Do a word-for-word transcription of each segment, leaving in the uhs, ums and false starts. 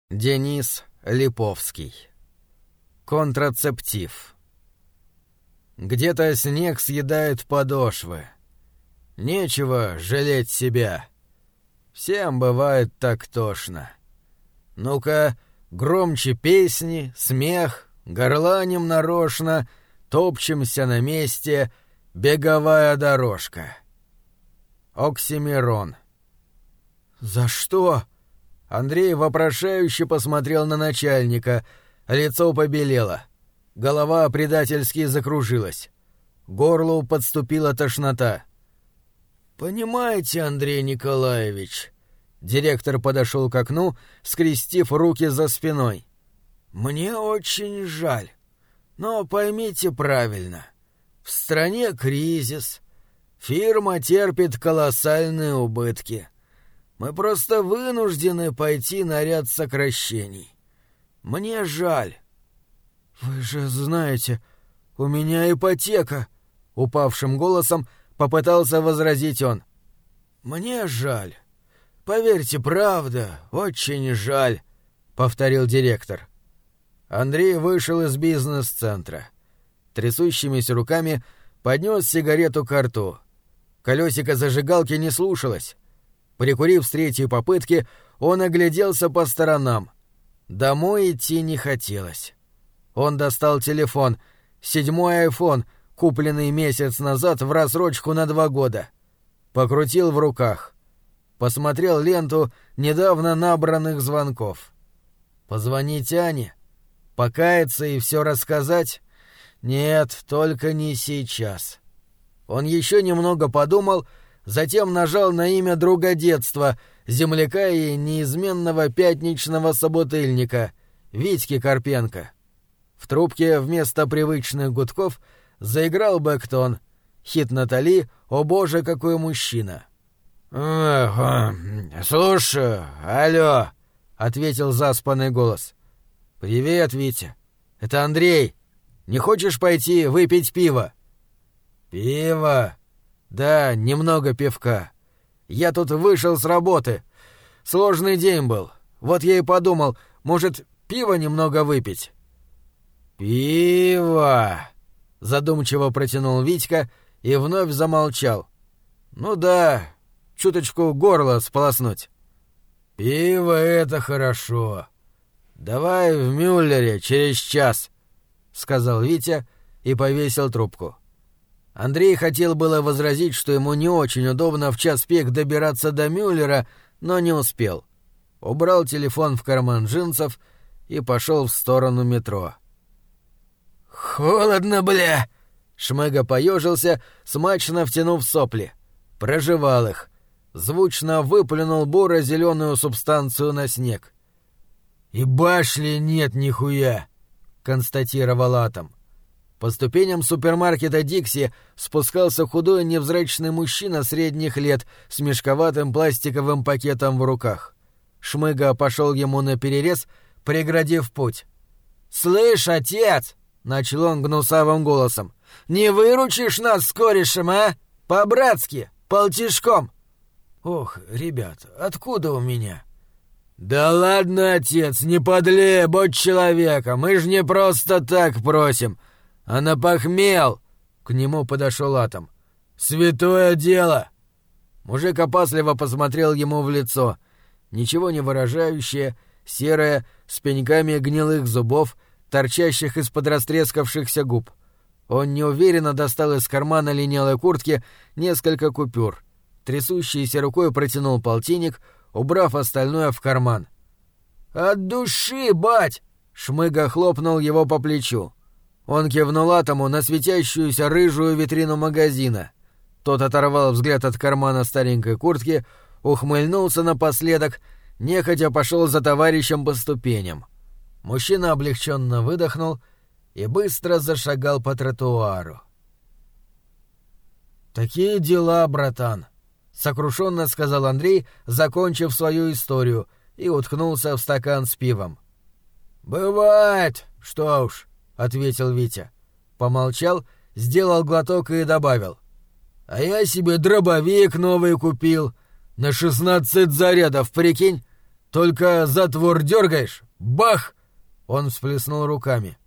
Денис Липовский. Контрацептив. Где-то снег съедает подошвы. Нечего жалеть себя. Всем бывает так тошно. Ну-ка, громче песни, смех, горланим нарочно, топчемся на месте, беговая дорожка. Оксимирон. «За что?» Андрей вопрошающе посмотрел на начальника, лицо побелело, голова предательски закружилась, к горлу подступила тошнота. «Понимаете, Андрей Николаевич...» Директор подошел к окну, скрестив руки за спиной. «Мне очень жаль, но поймите правильно, в стране кризис, фирма терпит колоссальные убытки». Мы просто вынуждены пойти на ряд сокращений. Мне жаль». «Вы же знаете, у меня ипотека», — упавшим голосом попытался возразить он. «Мне жаль. Поверьте, правда, очень жаль», — повторил директор. Андрей вышел из бизнес-центра. Трясущимися руками поднес сигарету ко рту. Колесико зажигалки не слушалось. Прикурив с третьей попытки, он огляделся по сторонам. Домой идти не хотелось. Он достал телефон, седьмой айфон, купленный месяц назад в рассрочку на два года. Покрутил в руках. Посмотрел ленту недавно набранных звонков. Позвонить Ане? Покаяться и все рассказать? Нет, только не сейчас. Он еще немного подумал, затем нажал на имя друга детства, земляка и неизменного пятничного собутыльника, Витьки Карпенко. В трубке вместо привычных гудков заиграл бэктон. Хит Натали «О боже, какой мужчина». «Слушаю, алло», — ответил заспанный голос. «Привет, Витя. Это Андрей. Не хочешь пойти выпить пиво?» «Пиво?» «Да, немного пивка. Я тут вышел с работы. Сложный день был. Вот я и подумал, может, пиво немного выпить?» «Пиво!» — задумчиво протянул Витька и вновь замолчал. «Ну да, чуточку горло сполоснуть». «Пиво — это хорошо. Давай в Мюллере через час», — сказал Витя и повесил трубку. Андрей хотел было возразить, что ему не очень удобно в час пик добираться до Мюллера, но не успел. Убрал телефон в карман джинсов и пошел в сторону метро. «Холодно, бля!» Шмыга поежился, смачно втянув сопли. Прожевал их. Звучно выплюнул буро-зеленую субстанцию на снег. «И башли нет нихуя!» — констатировал Атом. По ступеням супермаркета «Дикси» спускался худой невзрачный мужчина средних лет с мешковатым пластиковым пакетом в руках. Шмыга пошел ему наперерез, преградив путь. «Слышь, отец!» — начал он гнусавым голосом. «Не выручишь нас с корешем, а? По-братски, полтишком!» «Ох, ребят, откуда у меня?» «Да ладно, отец, не подлей, будь человека, мы ж не просто так просим!» «А на похмел!» — к нему подошел Атом. «Святое дело!» Мужик опасливо посмотрел ему в лицо. Ничего не выражающее, серое, с пеньками гнилых зубов, торчащих из-под растрескавшихся губ. Он неуверенно достал из кармана линялой куртки несколько купюр. Трясущейся рукой протянул полтинник, убрав остальное в карман. «От души, бать!» — Шмыга хлопнул его по плечу. Он кивнул Атому на светящуюся рыжую витрину магазина. Тот оторвал взгляд от кармана старенькой куртки, ухмыльнулся напоследок, нехотя пошел за товарищем по ступеням. Мужчина облегченно выдохнул и быстро зашагал по тротуару. «Такие дела, братан», — сокрушенно сказал Андрей, закончив свою историю, и уткнулся в стакан с пивом. «Бывает, что уж», — ответил Витя. Помолчал, сделал глоток и добавил. «А я себе дробовик новый купил. На шестнадцать зарядов, прикинь. Только затвор дергаешь — бах!» Он всплеснул руками.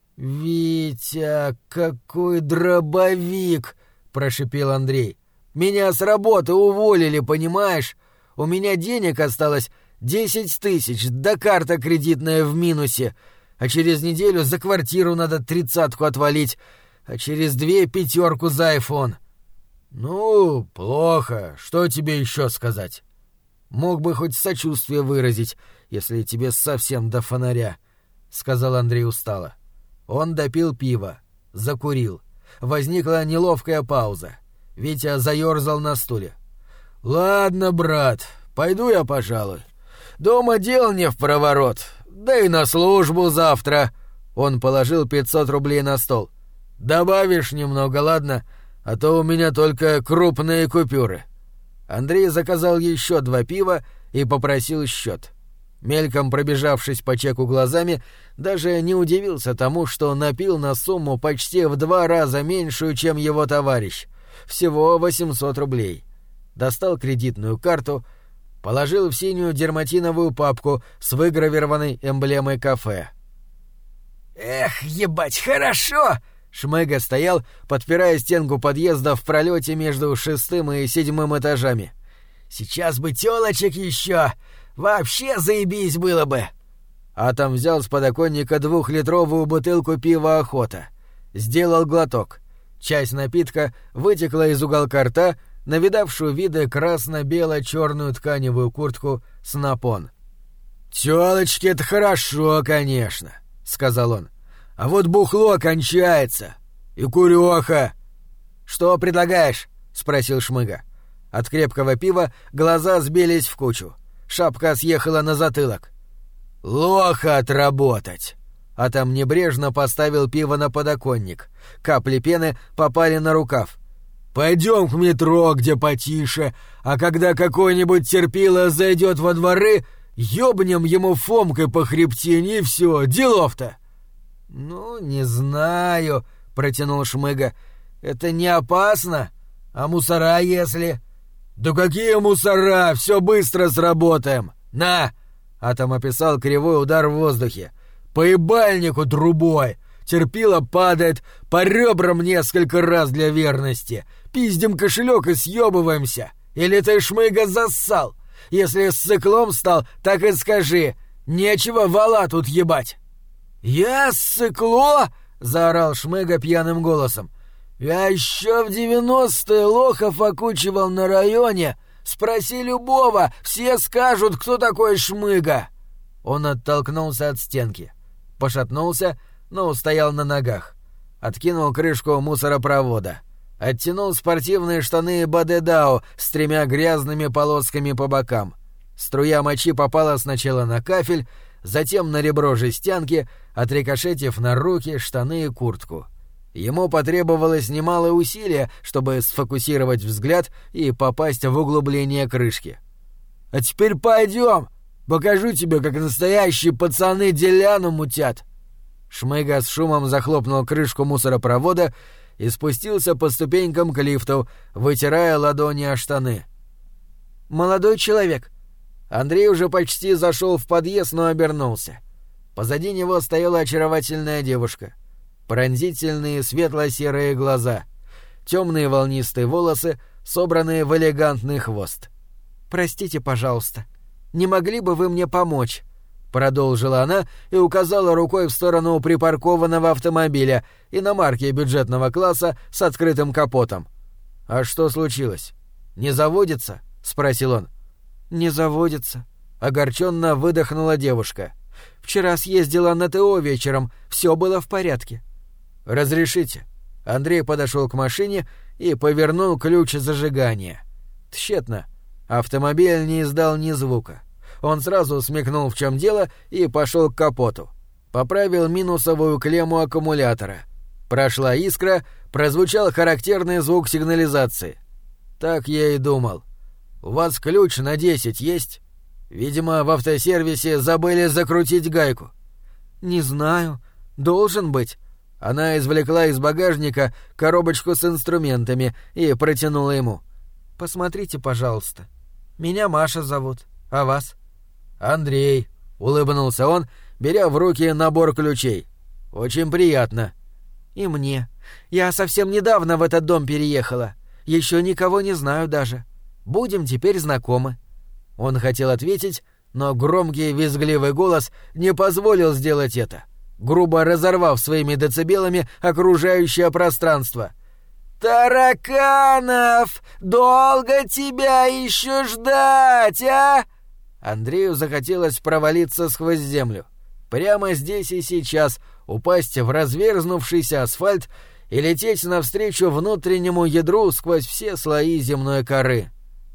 «Витя, какой дробовик!» — прошипел Андрей. «Меня с работы уволили, понимаешь? У меня денег осталось десять тысяч, да карта кредитная в минусе. А через неделю за квартиру надо тридцатку отвалить, а через две пятерку за айфон». «Ну, плохо. Что тебе еще сказать?» «Мог бы хоть сочувствие выразить, если тебе совсем до фонаря», — сказал Андрей устало. Он допил пиво, закурил. Возникла неловкая пауза. Витя заерзал на стуле. «Ладно, брат, пойду я, пожалуй. Дома дел не впроворот, да и на службу завтра». Он положил пятьсот рублей на стол. «Добавишь немного, ладно? А то у меня только крупные купюры». Андрей заказал еще два пива и попросил счет. Мельком пробежавшись по чеку глазами, даже не удивился тому, что напил на сумму почти в два раза меньшую, чем его товарищ. Всего восемьсот рублей. Достал кредитную карту, положил в синюю дерматиновую папку с выгравированной эмблемой кафе. «Эх, ебать, хорошо!» Шмыга стоял, подпирая стенку подъезда в пролете между шестым и седьмым этажами. «Сейчас бы тёлочек еще! Вообще заебись было бы!» Атом взял с подоконника двухлитровую бутылку пива «Охота». Сделал глоток. Часть напитка вытекла из уголка рта на видавшую виды красно-бело-черную тканевую куртку «Снапон». «Тёлочки — это хорошо, конечно», — сказал он. «А вот бухло кончается. И курёха». «Что предлагаешь?» — спросил Шмыга. От крепкого пива глаза сбились в кучу. Шапка съехала на затылок. «Лоха отработать!» Атом небрежно поставил пиво на подоконник. Капли пены попали на рукав. «Пойдем к метро, где потише, а когда какой-нибудь терпило зайдет во дворы, ёбнем ему фомкой по хребтине и все, делов-то!» «Ну, не знаю», — протянул Шмыга. «Это не опасно? А мусора если?» «Да какие мусора! Все быстро сработаем! На!» Атом описал кривой удар в воздухе. «По ебальнику трубой! Терпило падает, по ребрам несколько раз для верности. Пиздим кошелек и съебываемся. Или ты, Шмыга, зассал? Если с циклом стал, так и скажи. Нечего вала тут ебать». «Я ссыкло?» — заорал Шмыга пьяным голосом. «Я еще в девяностые лохов окучивал на районе. Спроси любого, все скажут, кто такой Шмыга». Он оттолкнулся от стенки. Пошатнулся, но устоял на ногах. Откинул крышку мусоропровода. Оттянул спортивные штаны Бадедау с тремя грязными полосками по бокам. Струя мочи попала сначала на кафель, затем на ребро жестянки, отрикошетив на руки, штаны и куртку. Ему потребовалось немалое усилие, чтобы сфокусировать взгляд и попасть в углубление крышки. «А теперь пойдем! Покажу тебе, как настоящие пацаны деляну мутят!» Шмыга с шумом захлопнул крышку мусоропровода и спустился по ступенькам к лифту, вытирая ладони о штаны. «Молодой человек!» Андрей уже почти зашел в подъезд, но обернулся. Позади него стояла очаровательная девушка. Пронзительные светло-серые глаза, темные волнистые волосы, собранные в элегантный хвост. «Простите, пожалуйста, не могли бы вы мне помочь?» — продолжила она и указала рукой в сторону припаркованного автомобиля, иномарки бюджетного класса с открытым капотом. «А что случилось? Не заводится?» — спросил он. «Не заводится», — огорченно выдохнула девушка. «Вчера съездила на ТО вечером, все было в порядке». «Разрешите?» Андрей подошел к машине и повернул ключ зажигания. Тщетно. Автомобиль не издал ни звука. Он сразу смекнул, в чем дело, и пошел к капоту. Поправил минусовую клемму аккумулятора. Прошла искра, прозвучал характерный звук сигнализации. «Так я и думал. У вас ключ на десять есть? Видимо, в автосервисе забыли закрутить гайку». «Не знаю. Должен быть». Она извлекла из багажника коробочку с инструментами и протянула ему. «Посмотрите, пожалуйста. Меня Маша зовут. А вас?» «Андрей», — улыбнулся он, беря в руки набор ключей. «Очень приятно». «И мне. Я совсем недавно в этот дом переехала. Еще никого не знаю даже. Будем теперь знакомы». Он хотел ответить, но громкий визгливый голос не позволил сделать это, грубо разорвав своими децибелами окружающее пространство. «Тараканов! Долго тебя еще ждать, а?» Андрею захотелось провалиться сквозь землю. Прямо здесь и сейчас упасть в разверзнувшийся асфальт и лететь навстречу внутреннему ядру сквозь все слои земной коры.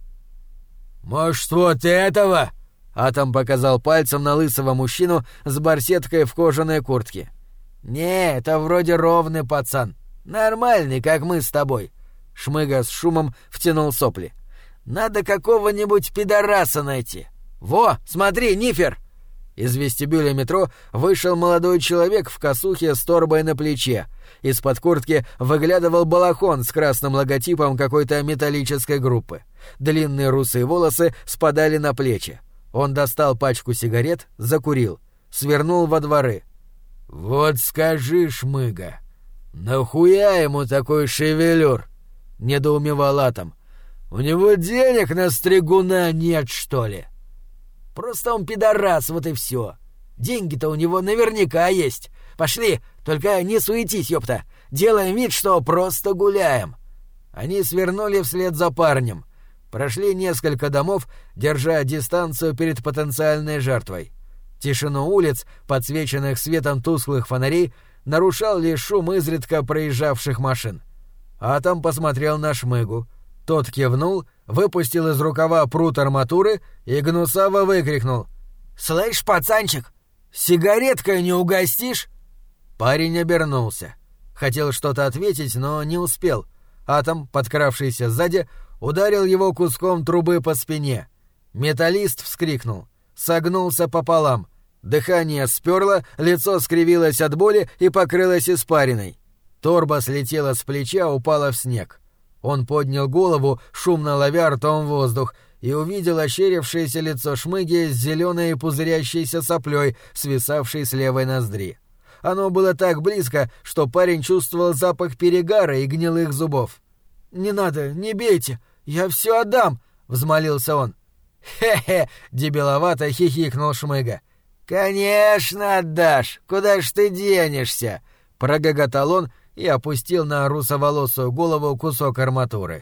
«Может, вот этого?» — Атом показал пальцем на лысого мужчину с барсеткой в кожаной куртке. «Не, это вроде ровный пацан. Нормальный, как мы с тобой». Шмыга с шумом втянул сопли. «Надо какого-нибудь пидораса найти. Во, смотри, Нифер!» Из вестибюля метро вышел молодой человек в косухе с торбой на плече. Из-под куртки выглядывал балахон с красным логотипом какой-то металлической группы. Длинные русые волосы спадали на плечи. Он достал пачку сигарет, закурил, свернул во дворы. «Вот скажи, Шмыга, нахуя ему такой шевелюр?» — недоумевал Атом. «У него денег на стригуна нет, что ли?» «Просто он пидорас, вот и все. Деньги-то у него наверняка есть. Пошли, только не суетись, ёпта. Делаем вид, что просто гуляем». Они свернули вслед за парнем. Прошли несколько домов, держа дистанцию перед потенциальной жертвой. Тишину улиц, подсвеченных светом тусклых фонарей, нарушал лишь шум изредка проезжавших машин. Атом посмотрел на Шмыгу. Тот кивнул, выпустил из рукава прут арматуры и гнусаво выкрикнул: «Слышь, пацанчик, сигареткой не угостишь?» Парень обернулся. Хотел что-то ответить, но не успел. Атом, подкравшийся сзади, ударил его куском трубы по спине. Металлист вскрикнул, согнулся пополам. Дыхание сперло, лицо скривилось от боли и покрылось испариной. Торба слетела с плеча, упала в снег. Он поднял голову, шумно ловя ртом воздух, и увидел ощерившееся лицо Шмыги с зеленой пузырящейся соплей, свисавшей с левой ноздри. Оно было так близко, что парень чувствовал запах перегара и гнилых зубов. «Не надо, не бейте, я все отдам!» — взмолился он. «Хе-хе!» — дебиловато хихикнул Шмыга. «Конечно отдашь! Куда ж ты денешься?» — прогоготал он и опустил на русоволосую голову кусок арматуры.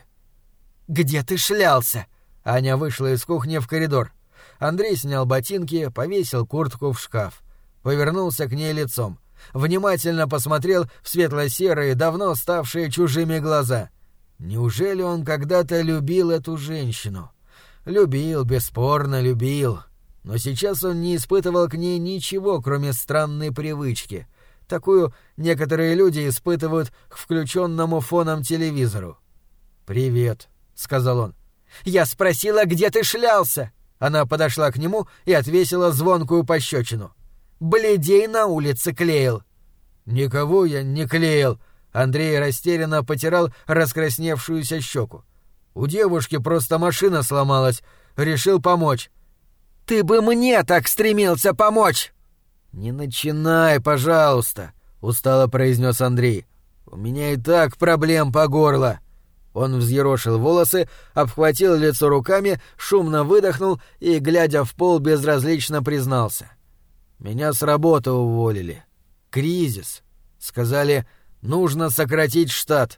«Где ты шлялся?» Аня вышла из кухни в коридор. Андрей снял ботинки, повесил куртку в шкаф. Повернулся к ней лицом. Внимательно посмотрел в светло-серые, давно ставшие чужими глаза. Неужели он когда-то любил эту женщину? Любил, бесспорно любил. Но сейчас он не испытывал к ней ничего, кроме странной привычки. Такую некоторые люди испытывают к включенному фоном телевизору. «Привет», — сказал он. «Я спросила, где ты шлялся?» Она подошла к нему и отвесила звонкую пощечину. «Бледей на улице клеил». «Никого я не клеил», — Андрей растерянно потирал раскрасневшуюся щеку. «У девушки просто машина сломалась. Решил помочь». «Ты бы мне так стремился помочь!» «Не начинай, пожалуйста», — устало произнес Андрей. «У меня и так проблем по горло». Он взъерошил волосы, обхватил лицо руками, шумно выдохнул и, глядя в пол, безразлично признался. «Меня с работы уволили. Кризис. Сказали, нужно сократить штат».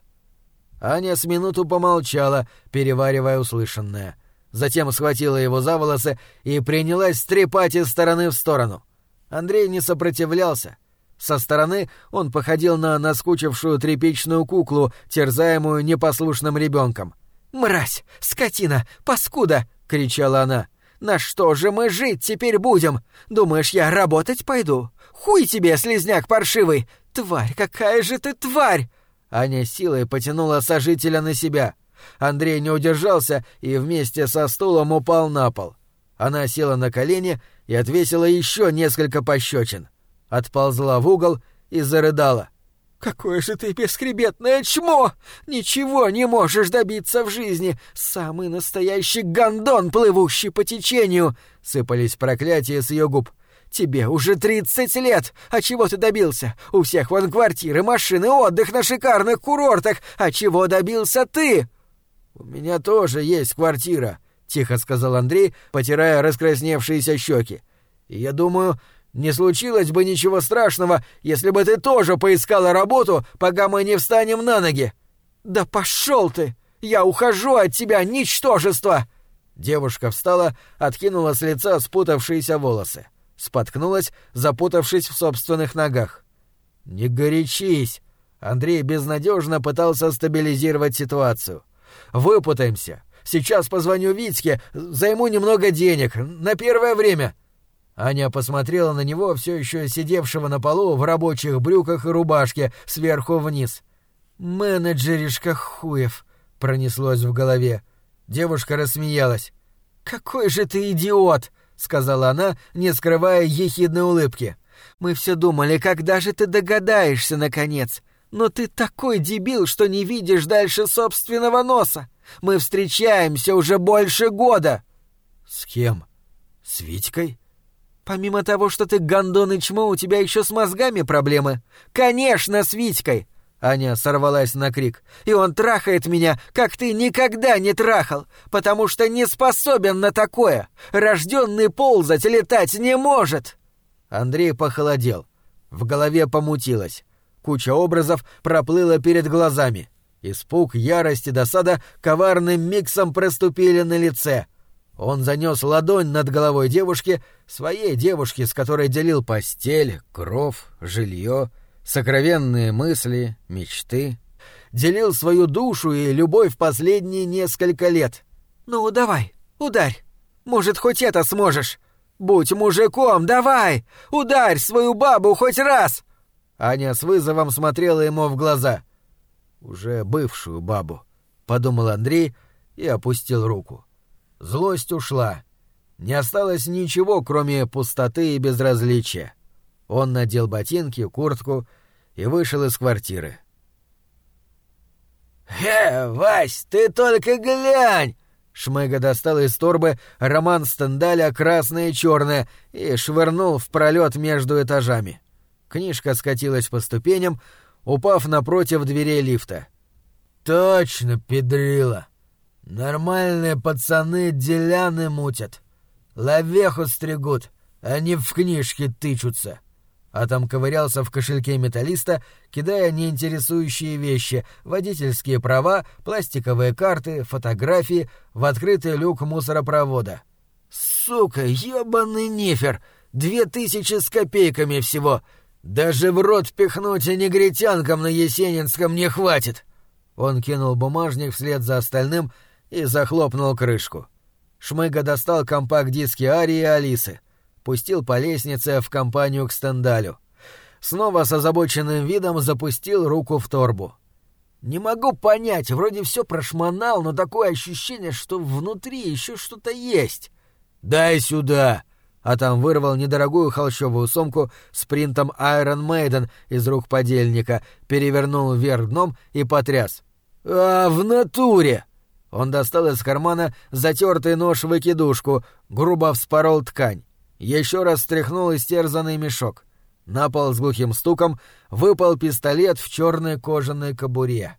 Аня с минуту помолчала, переваривая услышанное. Затем схватила его за волосы и принялась стрепать из стороны в сторону. Андрей не сопротивлялся. Со стороны он походил на наскучившую тряпичную куклу, терзаемую непослушным ребенком. «Мразь! Скотина! Паскуда!» — кричала она. «На что же мы жить теперь будем? Думаешь, я работать пойду? Хуй тебе, слизняк паршивый! Тварь, какая же ты тварь!» Аня силой потянула сожителя на себя. Андрей не удержался и вместе со стулом упал на пол. Она села на колени и отвесила еще несколько пощечин. Отползла в угол и зарыдала. Какое же ты бесхребетное чмо! Ничего не можешь добиться в жизни! Самый настоящий гондон, плывущий по течению!» — сыпались проклятия с ее губ. «Тебе уже тридцать лет! А чего ты добился? У всех вон квартиры, машины, отдых на шикарных курортах! А чего добился ты?» «У меня тоже есть квартира», — тихо сказал Андрей, потирая раскрасневшиеся щеки. «И я думаю, не случилось бы ничего страшного, если бы ты тоже поискала работу, пока мы не встанем на ноги». «Да пошел ты! Я ухожу от тебя, ничтожество!» Девушка встала, откинула с лица спутавшиеся волосы. Споткнулась, запутавшись в собственных ногах. «Не горячись!» Андрей безнадежно пытался стабилизировать ситуацию. «Выпутаемся. Сейчас позвоню Витьке, займу немного денег, на первое время». Аня посмотрела на него, все еще сидевшего на полу в рабочих брюках и рубашке, сверху вниз. «Менеджеришка хуев», — пронеслось в голове. Девушка рассмеялась. «Какой же ты идиот!» — сказала она, не скрывая ехидной улыбки. «Мы все думали, когда же ты догадаешься, наконец. Но ты такой дебил, что не видишь дальше собственного носа. Мы встречаемся уже больше года». «С кем? С Витькой?» «Помимо того, что ты гондон и чмо, у тебя еще с мозгами проблемы». «Конечно, с Витькой!» Аня сорвалась на крик. «И он трахает меня, как ты никогда не трахал, потому что не способен на такое. Рожденный ползать, летать не может!» Андрей похолодел. В голове помутилось. Куча образов проплыла перед глазами. Испуг, ярость и досада коварным миксом проступили на лице. Он занес ладонь над головой девушки, своей девушки, с которой делил постель, кров, жилье, сокровенные мысли, мечты. Делил свою душу и любовь последние несколько лет. «Ну, давай, ударь. Может, хоть это сможешь. Будь мужиком, давай! Ударь свою бабу хоть раз!» Аня с вызовом смотрела ему в глаза. «Уже бывшую бабу», — подумал Андрей и опустил руку. Злость ушла. Не осталось ничего, кроме пустоты и безразличия. Он надел ботинки, куртку и вышел из квартиры. «Э, Вась, ты только глянь!» Шмыга достал из торбы роман Стендаля «Красное и черное» и швырнул в пролет между этажами. Книжка скатилась по ступеням, упав напротив дверей лифта. «Точно, педрила! Нормальные пацаны деляны мутят. Ловеху стригут, они в книжке тычутся». Атом ковырялся в кошельке металлиста, кидая неинтересующие вещи, водительские права, пластиковые карты, фотографии в открытый люк мусоропровода. «Сука, ёбаный нефер! Две тысячи с копейками всего! Даже в рот пихнуть и негритянкам на Есенинском не хватит!» Он кинул бумажник вслед за остальным и захлопнул крышку. Шмыга достал компакт-диски Арии и Алисы. Пустил по лестнице в компанию к Стендалю. Снова с озабоченным видом запустил руку в торбу. «Не могу понять, вроде все прошмонал, но такое ощущение, что внутри еще что-то есть». «Дай сюда!» А там вырвал недорогую холщовую сумку с принтом Iron Maiden из рук подельника, перевернул вверх дном и потряс. «А, в натуре!» Он достал из кармана затертый нож-выкидушку, грубо вспорол ткань. Еще раз стряхнул истерзанный мешок. На пол с глухим стуком выпал пистолет в черной кожаной кобуре.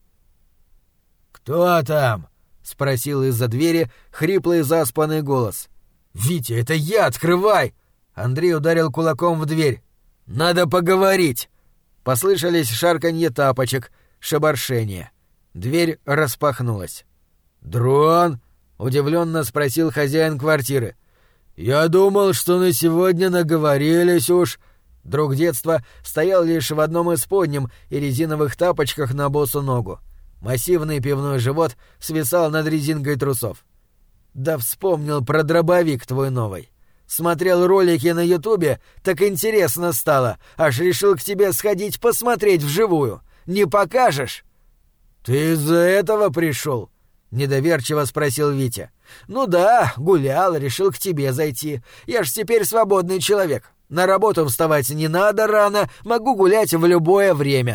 «Кто там?» — спросил из-за двери хриплый заспанный голос. «Витя, это я, открывай!» Андрей ударил кулаком в дверь. «Надо поговорить!» Послышались шарканье тапочек, шебаршение. Дверь распахнулась. «Дрон?» — удивленно спросил хозяин квартиры. «Я думал, что на сегодня наговорились уж». Друг детства стоял лишь в одном исподнем и резиновых тапочках на босу ногу. Массивный пивной живот свисал над резинкой трусов. «Да вспомнил про дробовик твой новый. Смотрел ролики на Ютубе, так интересно стало, аж решил к тебе сходить посмотреть вживую. Не покажешь?» «Ты из-за этого пришел?» — недоверчиво спросил Витя. «Ну да, гулял, решил к тебе зайти. Я ж теперь свободный человек. На работу вставать не надо рано, могу гулять в любое время».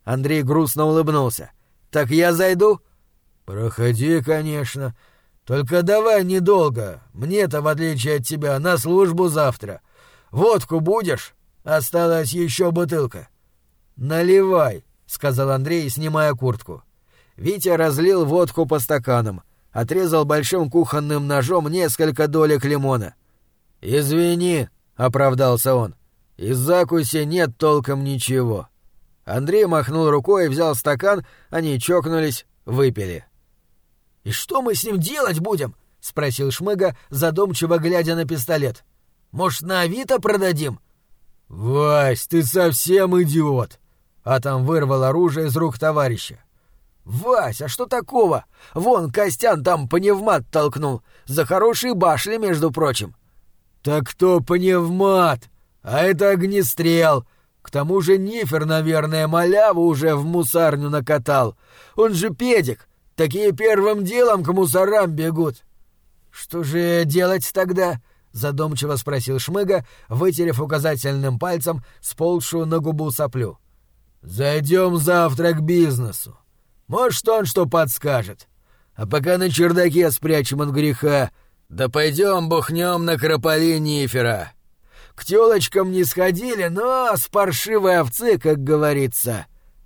Андрей грустно улыбнулся. «Так я зайду?» «Проходи, конечно. Только давай недолго. Мне-то, в отличие от тебя, на службу завтра. Водку будешь? Осталась еще бутылка». «Наливай», — сказал Андрей, снимая куртку. Витя разлил водку по стаканам, отрезал большим кухонным ножом несколько долек лимона. «Извини», — оправдался он, — «из закуси нет толком ничего». Андрей махнул рукой и взял стакан, они чокнулись, выпили. «И что мы с ним делать будем?» — спросил Шмыга, задумчиво глядя на пистолет. «Может, на Авито продадим?» «Вась, ты совсем идиот!» Атом вырвал оружие из рук товарища. «Вась, а что такого? Вон Костян там пневмат толкнул. За хорошие башли, между прочим». «Так кто пневмат? А это огнестрел. К тому же Нифер, наверное, маляву уже в мусарню накатал. Он же педик. Такие первым делом к мусорам бегут». «Что же делать тогда?» — задумчиво спросил Шмыга, вытерев указательным пальцем сползшую на губу соплю. «Зайдем завтра к бизнесу. Может, он что подскажет. А пока на чердаке спрячем от греха, да пойдем бухнем на крополи Нифера. К тёлочкам не сходили, но с паршивой овцы, как говорится.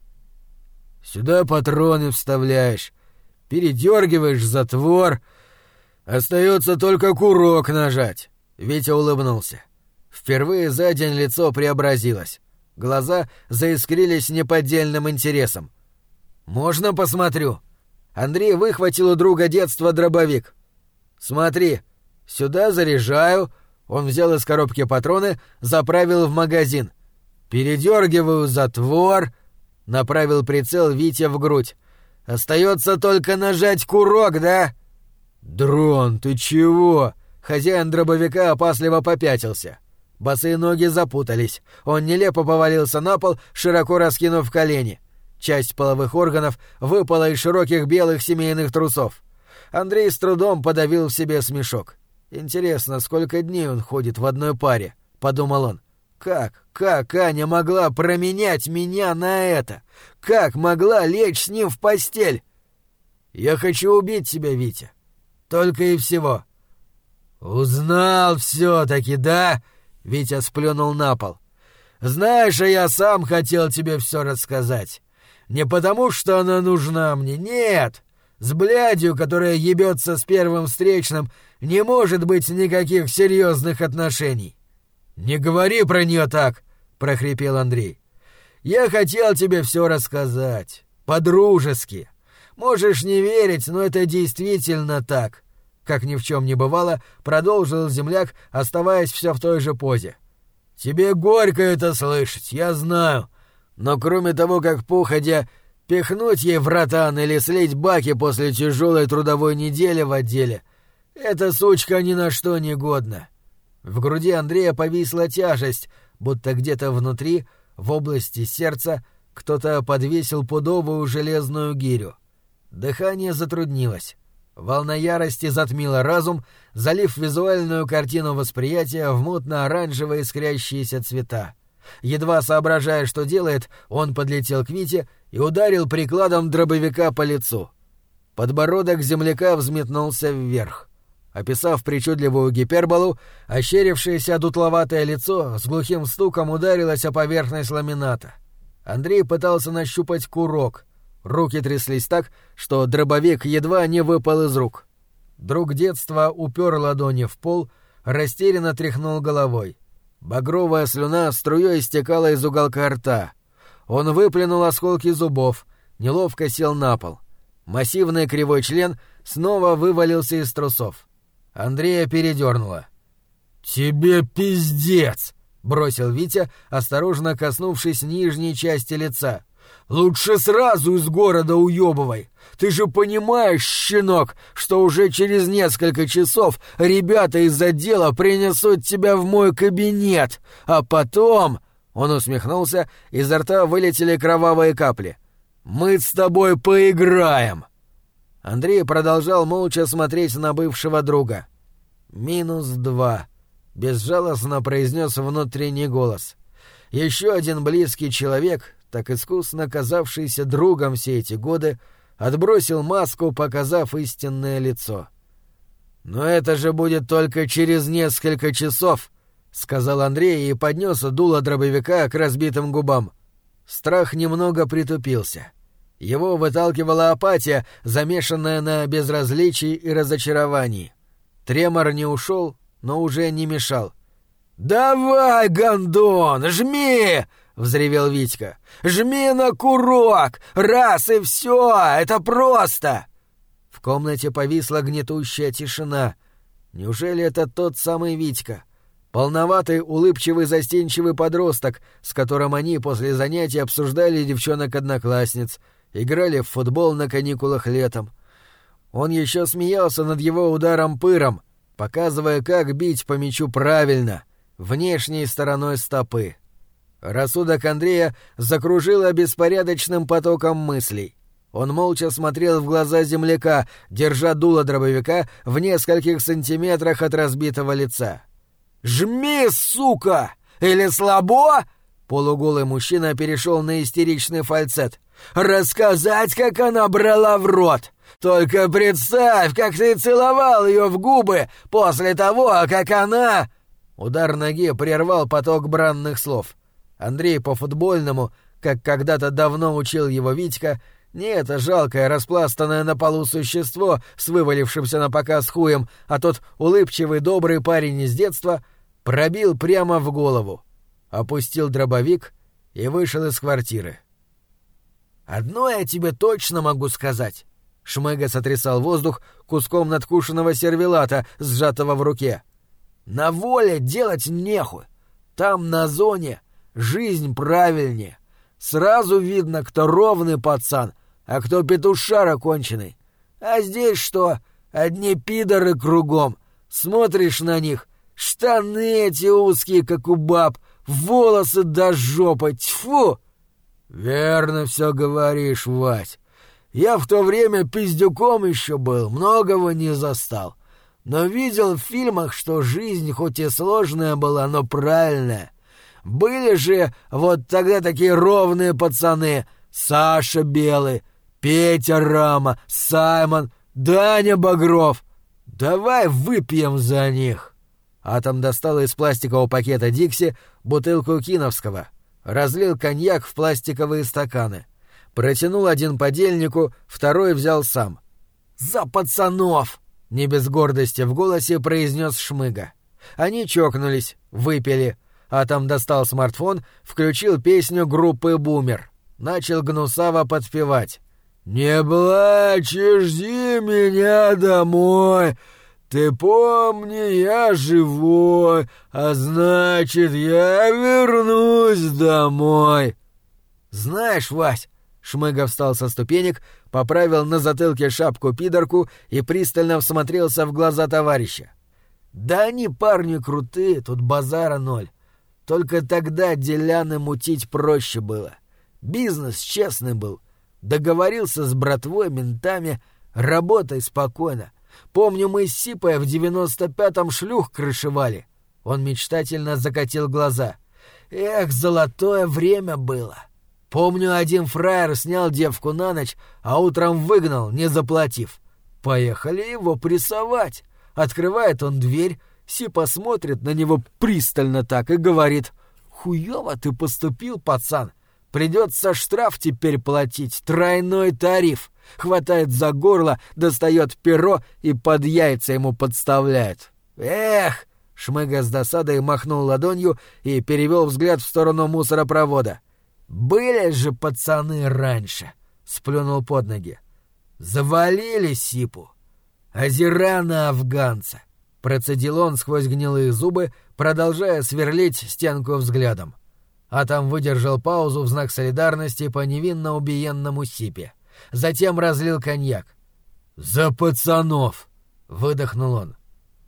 Сюда патроны вставляешь, передергиваешь затвор. Остается только курок нажать». Витя улыбнулся. Впервые за день лицо преобразилось. Глаза заискрились неподдельным интересом. «Можно посмотрю?» Андрей выхватил у друга детства дробовик. «Смотри, сюда заряжаю». Он взял из коробки патроны, заправил в магазин. «Передергиваю затвор». Направил прицел Витя в грудь. «Остается только нажать курок, да?» «Дрон, ты чего?» Хозяин дробовика опасливо попятился. Босые ноги запутались. Он нелепо повалился на пол, широко раскинув колени. Часть половых органов выпала из широких белых семейных трусов. Андрей с трудом подавил в себе смешок. «Интересно, сколько дней он ходит в одной паре?» — подумал он. «Как, как Аня могла променять меня на это? Как могла лечь с ним в постель?» «Я хочу убить тебя, Витя. Только и всего». «Узнал все-таки, да?» — Витя сплюнул на пол. «Знаешь, а я сам хотел тебе все рассказать. Не потому, что она нужна мне, нет. С блядью, которая ебется с первым встречным, не может быть никаких серьезных отношений». «Не говори про нее так!» — прохрипел Андрей. «Я хотел тебе все рассказать. По-дружески. Можешь не верить, но это действительно так». Как ни в чем не бывало, продолжил земляк, оставаясь все в той же позе. «Тебе горько это слышать, я знаю. Но кроме того, как походя пихнуть ей в ротан или слить баки после тяжелой трудовой недели в отделе, эта сучка ни на что не годна». В груди Андрея повисла тяжесть, будто где-то внутри, в области сердца, кто-то подвесил пудовую железную гирю. Дыхание затруднилось. Волна ярости затмила разум, залив визуальную картину восприятия в мутно-оранжевые искрящиеся цвета. Едва соображая, что делает, он подлетел к Вите и ударил прикладом дробовика по лицу. Подбородок земляка взметнулся вверх. Описав причудливую гиперболу, ощерившееся дутловатое лицо с глухим стуком ударилось о поверхность ламината. Андрей пытался нащупать курок. Руки тряслись так, что дробовик едва не выпал из рук. Друг детства упер ладони в пол, растерянно тряхнул головой. Багровая слюна струей стекала из уголка рта. Он выплюнул осколки зубов, неловко сел на пол. Массивный кривой член снова вывалился из трусов. Андрея передернуло. «Тебе пиздец!» — бросил Витя, осторожно коснувшись нижней части лица. «Лучше сразу из города уёбывай. Ты же понимаешь, щенок, что уже через несколько часов ребята из отдела принесут тебя в мой кабинет, а потом...» Он усмехнулся, изо рта вылетели кровавые капли. «Мы с тобой поиграем!» Андрей продолжал молча смотреть на бывшего друга. «Минус два», — безжалостно произнес внутренний голос. Еще один близкий человек, так искусно казавшийся другом все эти годы, отбросил маску, показав истинное лицо. «Но это же будет только через несколько часов», — сказал Андрей и поднес дуло дробовика к разбитым губам. Страх немного притупился. Его выталкивала апатия, замешанная на безразличии и разочаровании. Тремор не ушел, но уже не мешал. «Давай, гондон, жми!» — взревел Витька. «Жми на курок! Раз и все! Это просто!» В комнате повисла гнетущая тишина. Неужели это тот самый Витька? Полноватый, улыбчивый, застенчивый подросток, с которым они после занятий обсуждали девчонок-одноклассниц, играли в футбол на каникулах летом. Он еще смеялся над его ударом-пыром, показывая, как бить по мячу правильно, внешней стороной стопы. Рассудок Андрея закружило беспорядочным потоком мыслей. Он молча смотрел в глаза земляка, держа дуло дробовика в нескольких сантиметрах от разбитого лица. «Жми, сука! Или слабо?» Полуголый мужчина перешел на истеричный фальцет. «Рассказать, как она брала в рот! Только представь, как ты целовал ее в губы после того, как она...» Удар ноги прервал поток бранных слов. Андрей по-футбольному, как когда-то давно учил его Витька, не это жалкое, распластанное на полу существо с вывалившимся на показ хуем, а тот улыбчивый добрый парень из детства пробил прямо в голову, опустил дробовик и вышел из квартиры. «Одно я тебе точно могу сказать», — Шмыга сотрясал воздух куском надкушенного сервелата, сжатого в руке. «На воле делать нехуй. Там, на зоне, жизнь правильнее. Сразу видно, кто ровный пацан, а кто петушара конченый. А здесь что? Одни пидоры кругом. Смотришь на них, штаны эти узкие, как у баб, волосы до жопы, тьфу!» «Верно все говоришь, Вась. Я в то время пиздюком еще был, многого не застал. Но видел в фильмах, что жизнь хоть и сложная была, но правильная. Были же вот тогда такие ровные пацаны: Саша Белый, Петя Рама, Саймон, Даня Багров. Давай выпьем за них». Атом достал из пластикового пакета Дикси бутылку киновского, разлил коньяк в пластиковые стаканы, протянул один подельнику, второй взял сам. «За пацанов!» — не без гордости в голосе произнес Шмыга. Они чокнулись, выпили. Атом достал смартфон, включил песню группы «Бумер». Начал гнусаво подпевать. «Не плачь, жди меня домой. Ты помни, я живой, а значит, я вернусь домой». «Знаешь, Вась...» — Шмыга встал со ступенек, поправил на затылке шапку-пидорку и пристально всмотрелся в глаза товарища. «Да они парни крутые, тут базара ноль. Только тогда деляны мутить проще было. Бизнес честный был. Договорился с братвой, ментами, работай спокойно. Помню, мы с Сипой в девяносто пятом шлюх крышевали». Он мечтательно закатил глаза. «Эх, золотое время было. Помню, один фраер снял девку на ночь, а утром выгнал, не заплатив. Поехали его прессовать. Открывает он дверь, Сипа смотрит на него пристально так и говорит: «Хуёво ты поступил, пацан. Придется штраф теперь платить, тройной тариф». Хватает за горло, достает перо и под яйца ему подставляет. «Эх!» — Шмыга с досадой махнул ладонью и перевел взгляд в сторону мусоропровода. «Были же пацаны раньше!» — сплюнул под ноги. «Завалили Сипу. Озера на афганца!» — процедил он сквозь гнилые зубы, продолжая сверлить стенку взглядом. Атом выдержал паузу в знак солидарности по невинно убиенному Сипе. Затем разлил коньяк. «За пацанов!» — выдохнул он.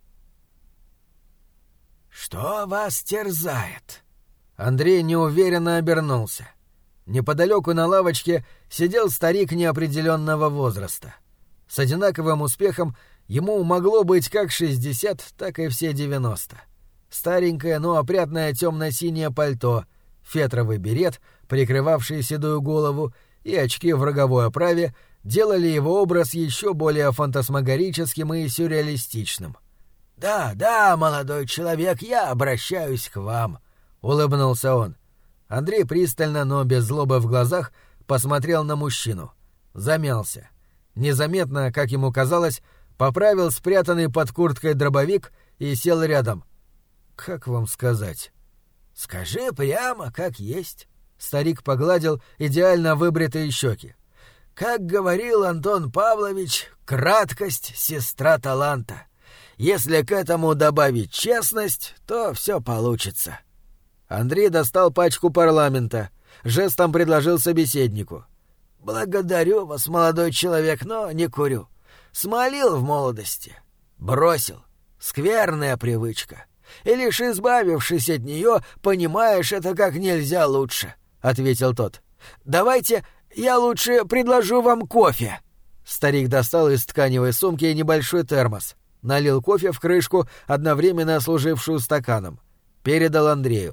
«Что вас терзает?» Андрей неуверенно обернулся. Неподалеку на лавочке сидел старик неопределенного возраста. С одинаковым успехом ему могло быть как шестьдесят, так и все девяносто. Старенькое, но опрятное темно-синее пальто, Фетровый берет, прикрывавший седую голову, и очки в роговой оправе делали его образ еще более фантасмагорическим и сюрреалистичным. «Да, да, молодой человек, я обращаюсь к вам», — улыбнулся он. Андрей пристально, но без злобы в глазах, посмотрел на мужчину. Замялся. Незаметно, как ему казалось, поправил спрятанный под курткой дробовик и сел рядом. «Как вам сказать?» «Скажи прямо, как есть». Старик погладил идеально выбритые щеки. «Как говорил Антон Павлович, краткость — сестра таланта. Если к этому добавить честность, то все получится». Андрей достал пачку парламента, жестом предложил собеседнику. «Благодарю вас, молодой человек, но не курю. Смолил в молодости. Бросил. Скверная привычка. И лишь избавившись от нее, понимаешь это как нельзя лучше», — ответил тот. «Давайте я лучше предложу вам кофе». Старик достал из тканевой сумки небольшой термос, налил кофе в крышку, одновременно служившую стаканом. Передал Андрею.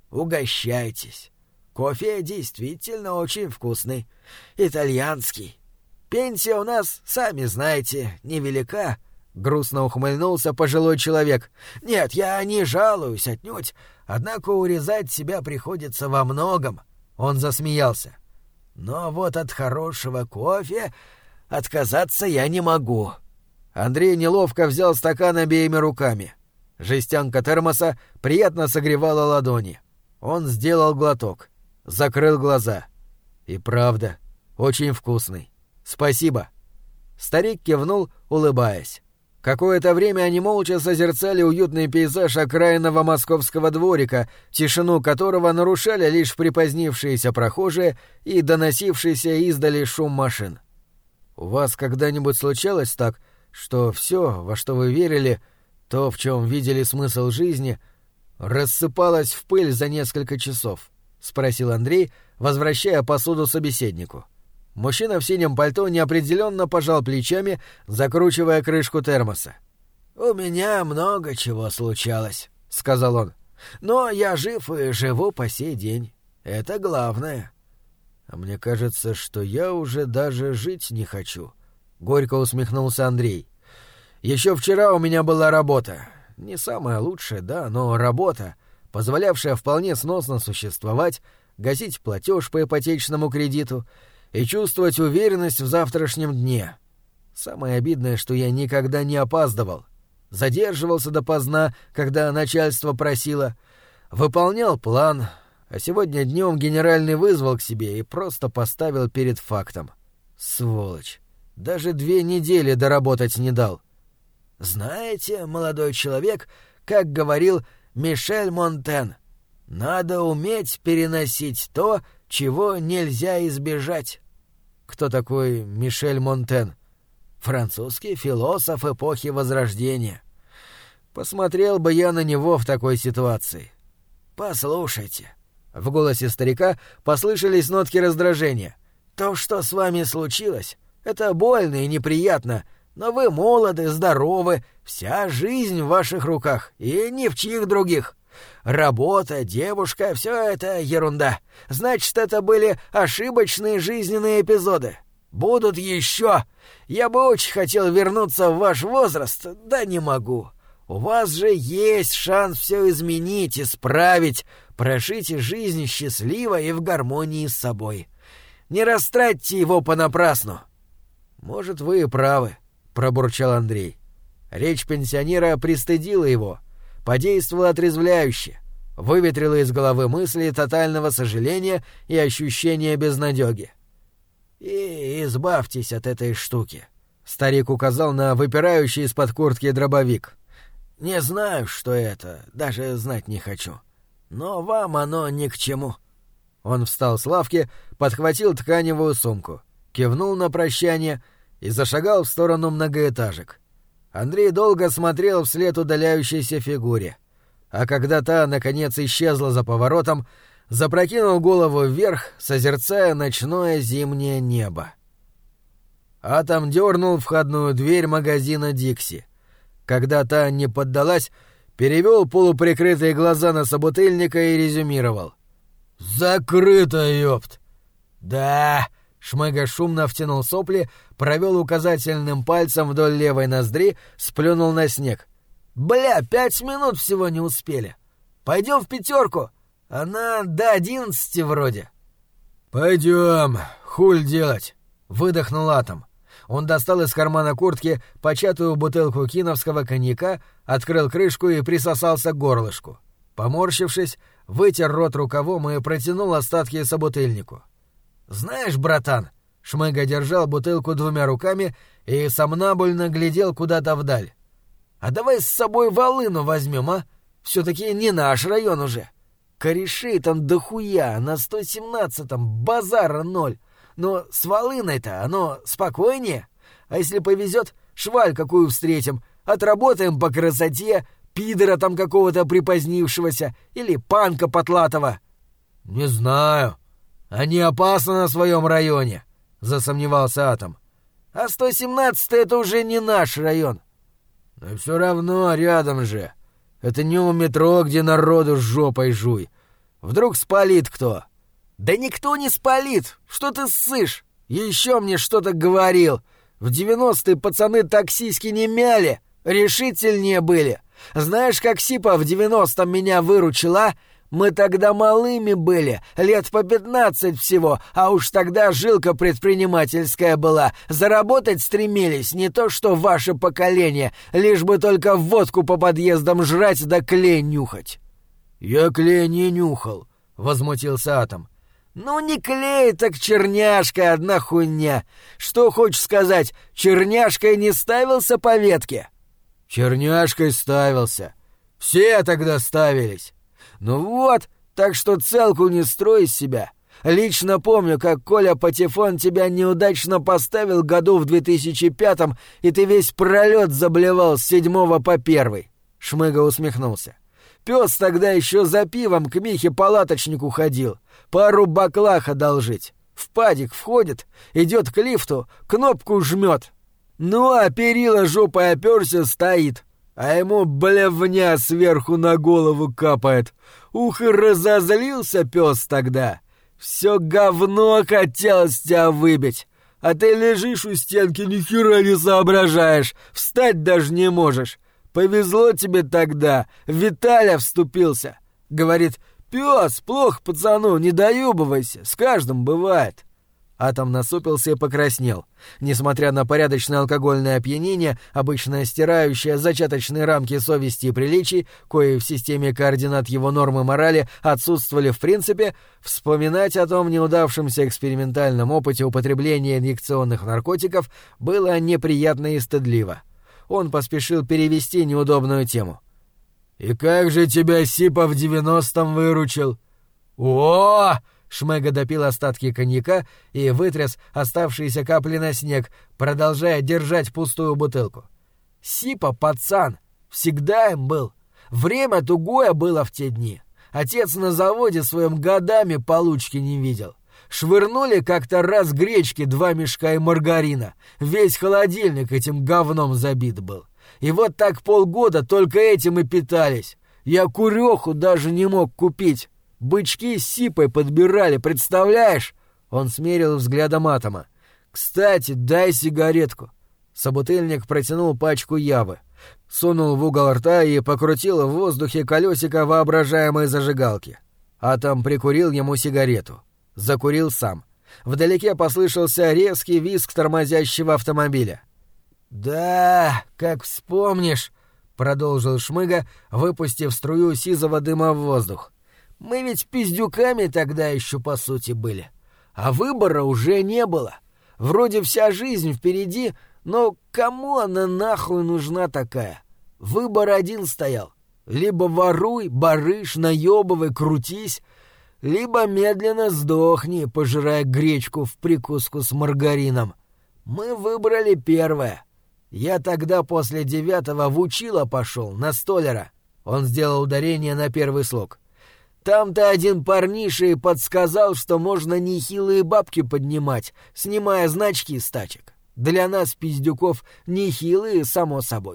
«Угощайтесь. Кофе действительно очень вкусный. Итальянский. Пенсия у нас, сами знаете, невелика». Грустно ухмыльнулся пожилой человек. «Нет, я не жалуюсь отнюдь, однако урезать себя приходится во многом». Он засмеялся. «Но вот от хорошего кофе отказаться я не могу». Андрей неловко взял стакан обеими руками. Жестянка термоса приятно согревала ладони. Он сделал глоток, закрыл глаза. И правда, очень вкусный. Спасибо. Старик кивнул, улыбаясь. Какое-то время они молча созерцали уютный пейзаж окраинного московского дворика, тишину которого нарушали лишь припозднившиеся прохожие и доносившийся издали шум машин. «У вас когда-нибудь случалось так, что все, во что вы верили, то, в чем видели смысл жизни, рассыпалось в пыль за несколько часов?» — спросил Андрей, возвращая посуду собеседнику. Мужчина в синем пальто неопределенно пожал плечами, закручивая крышку термоса. «У меня много чего случалось», — сказал он. «Но я жив и живу по сей день. Это главное». «А мне кажется, что я уже даже жить не хочу», — горько усмехнулся Андрей. «Еще вчера у меня была работа. Не самая лучшая, да, но работа, позволявшая вполне сносно существовать, гасить платеж по ипотечному кредиту и чувствовать уверенность в завтрашнем дне. Самое обидное, что я никогда не опаздывал. Задерживался допоздна, когда начальство просило. Выполнял план, а сегодня днем генеральный вызвал к себе и просто поставил перед фактом. Сволочь. Даже две недели доработать не дал». «Знаете, молодой человек, как говорил Мишель Монтен, надо уметь переносить то, чего нельзя избежать». «Кто такой Мишель Монтен?» «Французский философ эпохи Возрождения». «Посмотрел бы я на него в такой ситуации». «Послушайте». В голосе старика послышались нотки раздражения. «То, что с вами случилось, это больно и неприятно, но вы молоды, здоровы, вся жизнь в ваших руках, и ни в чьих других. Работа, девушка — все это ерунда. Значит, это были ошибочные жизненные эпизоды. Будут еще. Я бы очень хотел вернуться в ваш возраст, да не могу. У вас же есть шанс все изменить, исправить, прожить жизнь счастливо и в гармонии с собой. Не растратьте его понапрасну». «Может, вы и правы», — пробурчал Андрей. Речь пенсионера пристыдила его, подействовала отрезвляюще, выветрила из головы мысли тотального сожаления и ощущения безнадёги. «И избавьтесь от этой штуки», — старик указал на выпирающий из-под куртки дробовик. «Не знаю, что это, даже знать не хочу. Но вам оно ни к чему». Он встал с лавки, подхватил тканевую сумку, кивнул на прощание и зашагал в сторону многоэтажек. Андрей долго смотрел вслед удаляющейся фигуре, а когда та, наконец, исчезла за поворотом, запрокинул голову вверх, созерцая ночное зимнее небо. Атом дернул входную дверь магазина «Дикси». Когда та не поддалась, перевел полуприкрытые глаза на собутыльника и резюмировал. «Закрыто, ёпт!» «Да!» — Шмыга шумно втянул сопли, провел указательным пальцем вдоль левой ноздри, сплюнул на снег. «Бля, пять минут всего не успели. Пойдем в пятерку. Она до одиннадцати вроде». «Пойдем. Хуль делать?» — выдохнул Атом. Он достал из кармана куртки початую бутылку киновского коньяка, открыл крышку и присосался к горлышку. Поморщившись, вытер рот рукавом и протянул остатки собутыльнику. «Знаешь, братан...» — Шмыга держал бутылку двумя руками и сомнамбульно глядел куда-то вдаль. «А давай с собой волыну возьмем, а? Все-таки не наш район уже. Корешей там дохуя, на сто семнадцатом базара ноль. Но с волыной-то оно спокойнее. А если повезет, шваль какую встретим, отработаем по красоте, пидора там какого-то припозднившегося или панка потлатого». «Не знаю. Они опасны на своем районе», — засомневался Атом. «А сто семнадцатый — это уже не наш район». «Но все равно рядом же. Это не у метро, где народу с жопой жуй. Вдруг спалит кто?» «Да никто не спалит! Что ты ссышь? Еще мне что-то говорил. В девяностые пацаны таксиски не мяли, решительнее были. Знаешь, как Сипа в девяностом меня выручила? Мы тогда малыми были, лет по пятнадцать всего, а уж тогда жилка предпринимательская была. Заработать стремились, не то что ваше поколение, лишь бы только водку по подъездам жрать да клей нюхать». «Я клей не нюхал», — возмутился Атом. «Ну не клей, так черняшка, одна хуйня. Что хочешь сказать, черняшкой не ставился по ветке?» «Черняшкой ставился. Все тогда ставились. Ну вот, так что целку не строй из себя. Лично помню, как Коля Патефон тебя неудачно поставил году в две тысячи пятом, и ты весь пролет заблевал с седьмого по первый». Шмыга усмехнулся. «Пес тогда еще за пивом к Михе-палаточнику ходил. Пару баклах одолжить. В падик входит, идет к лифту, кнопку жмет. Ну, а перила жопой оперся, стоит. А ему блевня сверху на голову капает. Ух, и разозлился пес тогда. Все говно хотелось тебя выбить. А ты лежишь у стенки, ни хера не соображаешь, встать даже не можешь. Повезло тебе тогда, Виталя вступился. Говорит: «Пёс, плохо пацану, не доёбывайся, с каждым бывает». Атом насупился и покраснел. Несмотря на порядочное алкогольное опьянение, обычно стирающее зачаточные рамки совести и приличий, кои в системе координат его нормы морали отсутствовали в принципе, вспоминать о том неудавшемся экспериментальном опыте употребления инъекционных наркотиков было неприятно и стыдливо. Он поспешил перевести неудобную тему. «И как же тебя Сипа в девяностом выручил?» «О!» — Шмыга допил остатки коньяка и вытряс оставшиеся капли на снег, продолжая держать пустую бутылку. «Сипа, пацан, всегда им был. Время тугое было в те дни. Отец на заводе своем годами получки не видел. Швырнули как-то раз гречки два мешка и маргарина. Весь холодильник этим говном забит был. И вот так полгода только этим и питались. Я куреху даже не мог купить. Бычки с Сипой подбирали, представляешь?» Он смерил взглядом Атома. «Кстати, дай сигаретку». Собутыльник протянул пачку явы. Сунул в угол рта и покрутил в воздухе колесико воображаемой зажигалки. Атом прикурил ему сигарету. Закурил сам. Вдалеке послышался резкий визг тормозящего автомобиля. «Да, как вспомнишь», — продолжил Шмыга, выпустив струю сизого дыма в воздух. «Мы ведь пиздюками тогда еще по сути были. А выбора уже не было. Вроде вся жизнь впереди, но кому она нахуй нужна такая? Выбор один стоял. Либо воруй, барыш, наебывай, крутись, либо медленно сдохни, пожирая гречку в прикуску с маргарином. Мы выбрали первое. Я тогда после девятого в учило пошел, на столяра». Он сделал ударение на первый слог. «Там-то один парниша и подсказал, что можно нехилые бабки поднимать, снимая значки с тачек. Для нас, пиздюков, нехилые, само собой.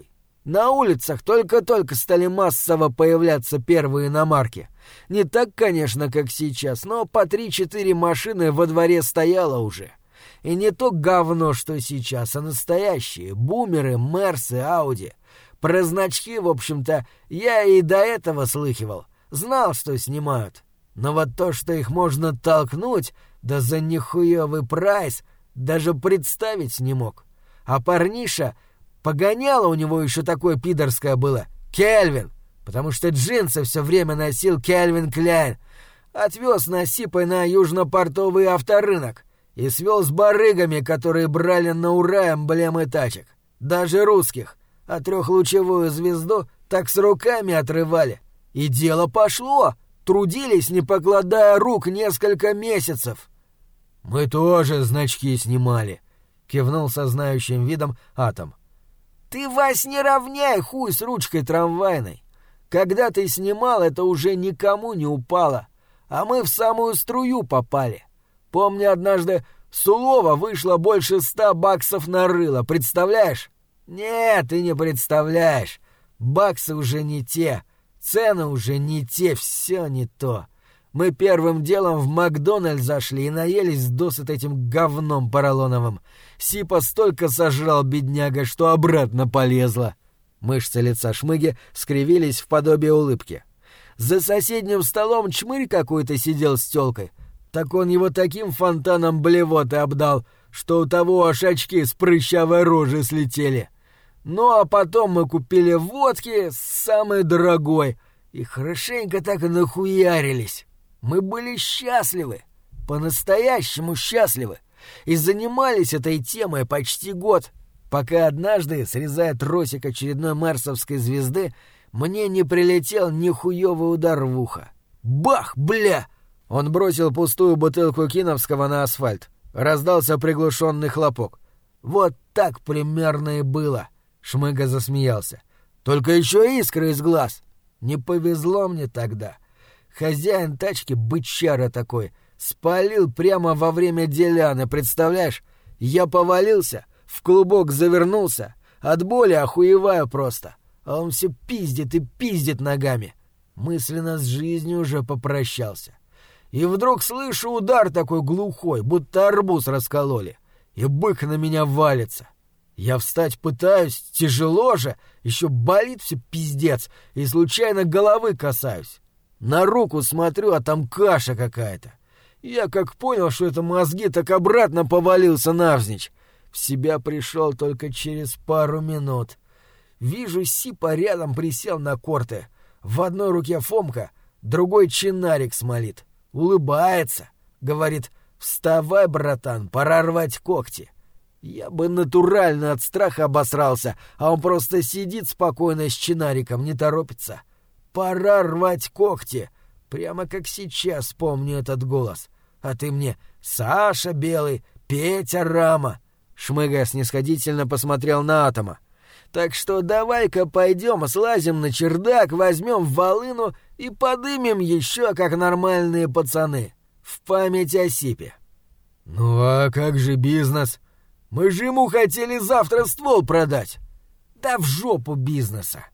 На улицах только-только стали массово появляться первые иномарки. Не так, конечно, как сейчас, но по три-четыре машины во дворе стояло уже. И не то говно, что сейчас, а настоящие бумеры, мерсы, ауди. Про значки, в общем-то, я и до этого слыхивал. Знал, что снимают. Но вот то, что их можно толкнуть, да за нихуёвый прайс, даже представить не мог. А парниша, погоняло у него еще такое пидорское было, Кельвин, потому что джинсы все время носил Кельвин Кляйн. Отвез на Сипой на южнопортовый авторынок и свел с барыгами, которые брали на ура эмблемы тачек. Даже русских. А трехлучевую звезду так с руками отрывали. И дело пошло. Трудились, не покладая рук, несколько месяцев. «Мы тоже значки снимали», — кивнул со знающим видом Атом. «Ты, Вась, не равняй хуй с ручкой трамвайной. Когда ты снимал, это уже никому не упало. А мы в самую струю попали. Помню, однажды Сулова вышло больше ста баксов на рыло, представляешь? Нет, ты не представляешь. Баксы уже не те, цены уже не те, все не то. Мы первым делом в Макдональдс зашли и наелись досыта этим говном поролоновым. Сипа столько сожрал, бедняга, что обратно полезла». Мышцы лица Шмыги скривились в подобие улыбки. «За соседним столом чмырь какой-то сидел с тёлкой. Так он его таким фонтаном блевоты обдал, что у того аж очки с прыщавой рожи слетели. Ну а потом мы купили водки, самой дорогой, и хорошенько так и нахуярились. Мы были счастливы, по-настоящему счастливы, и занимались этой темой почти год, пока однажды, срезая тросик очередной марсовской звезды, мне не прилетел нихуёвый удар в ухо. Бах, бля!» Он бросил пустую бутылку киновского на асфальт. Раздался приглушенный хлопок. «Вот так примерно и было», — Шмыга засмеялся. «Только еще искры из глаз. Не повезло мне тогда. Хозяин тачки, бычара такой, спалил прямо во время деляны, представляешь? Я повалился, в клубок завернулся, от боли охуеваю просто, а он все пиздит и пиздит ногами. Мысленно с жизнью уже попрощался. И вдруг слышу удар такой глухой, будто арбуз раскололи, и бык на меня валится. Я встать пытаюсь, тяжело же, еще болит все пиздец, и случайно головы касаюсь. На руку смотрю, а там каша какая-то. Я как понял, что это мозги, так обратно повалился навзничь. В себя пришел только через пару минут. Вижу, Сипа рядом присел на корты. В одной руке Фомка, другой чинарик смолит. Улыбается. Говорит: «Вставай, братан, пора рвать когти». Я бы натурально от страха обосрался, а он просто сидит спокойно с чинариком, не торопится. «Пора рвать когти». Прямо как сейчас помню этот голос. А ты мне: «Саша Белый, Петя Рама». Шмыга снисходительно посмотрел на Атома. «Так что давай-ка пойдем, слазим на чердак, возьмем волыну и подымем еще, как нормальные пацаны. В память о Сипе». «Ну а как же бизнес? Мы же ему хотели завтра ствол продать». «Да в жопу бизнеса.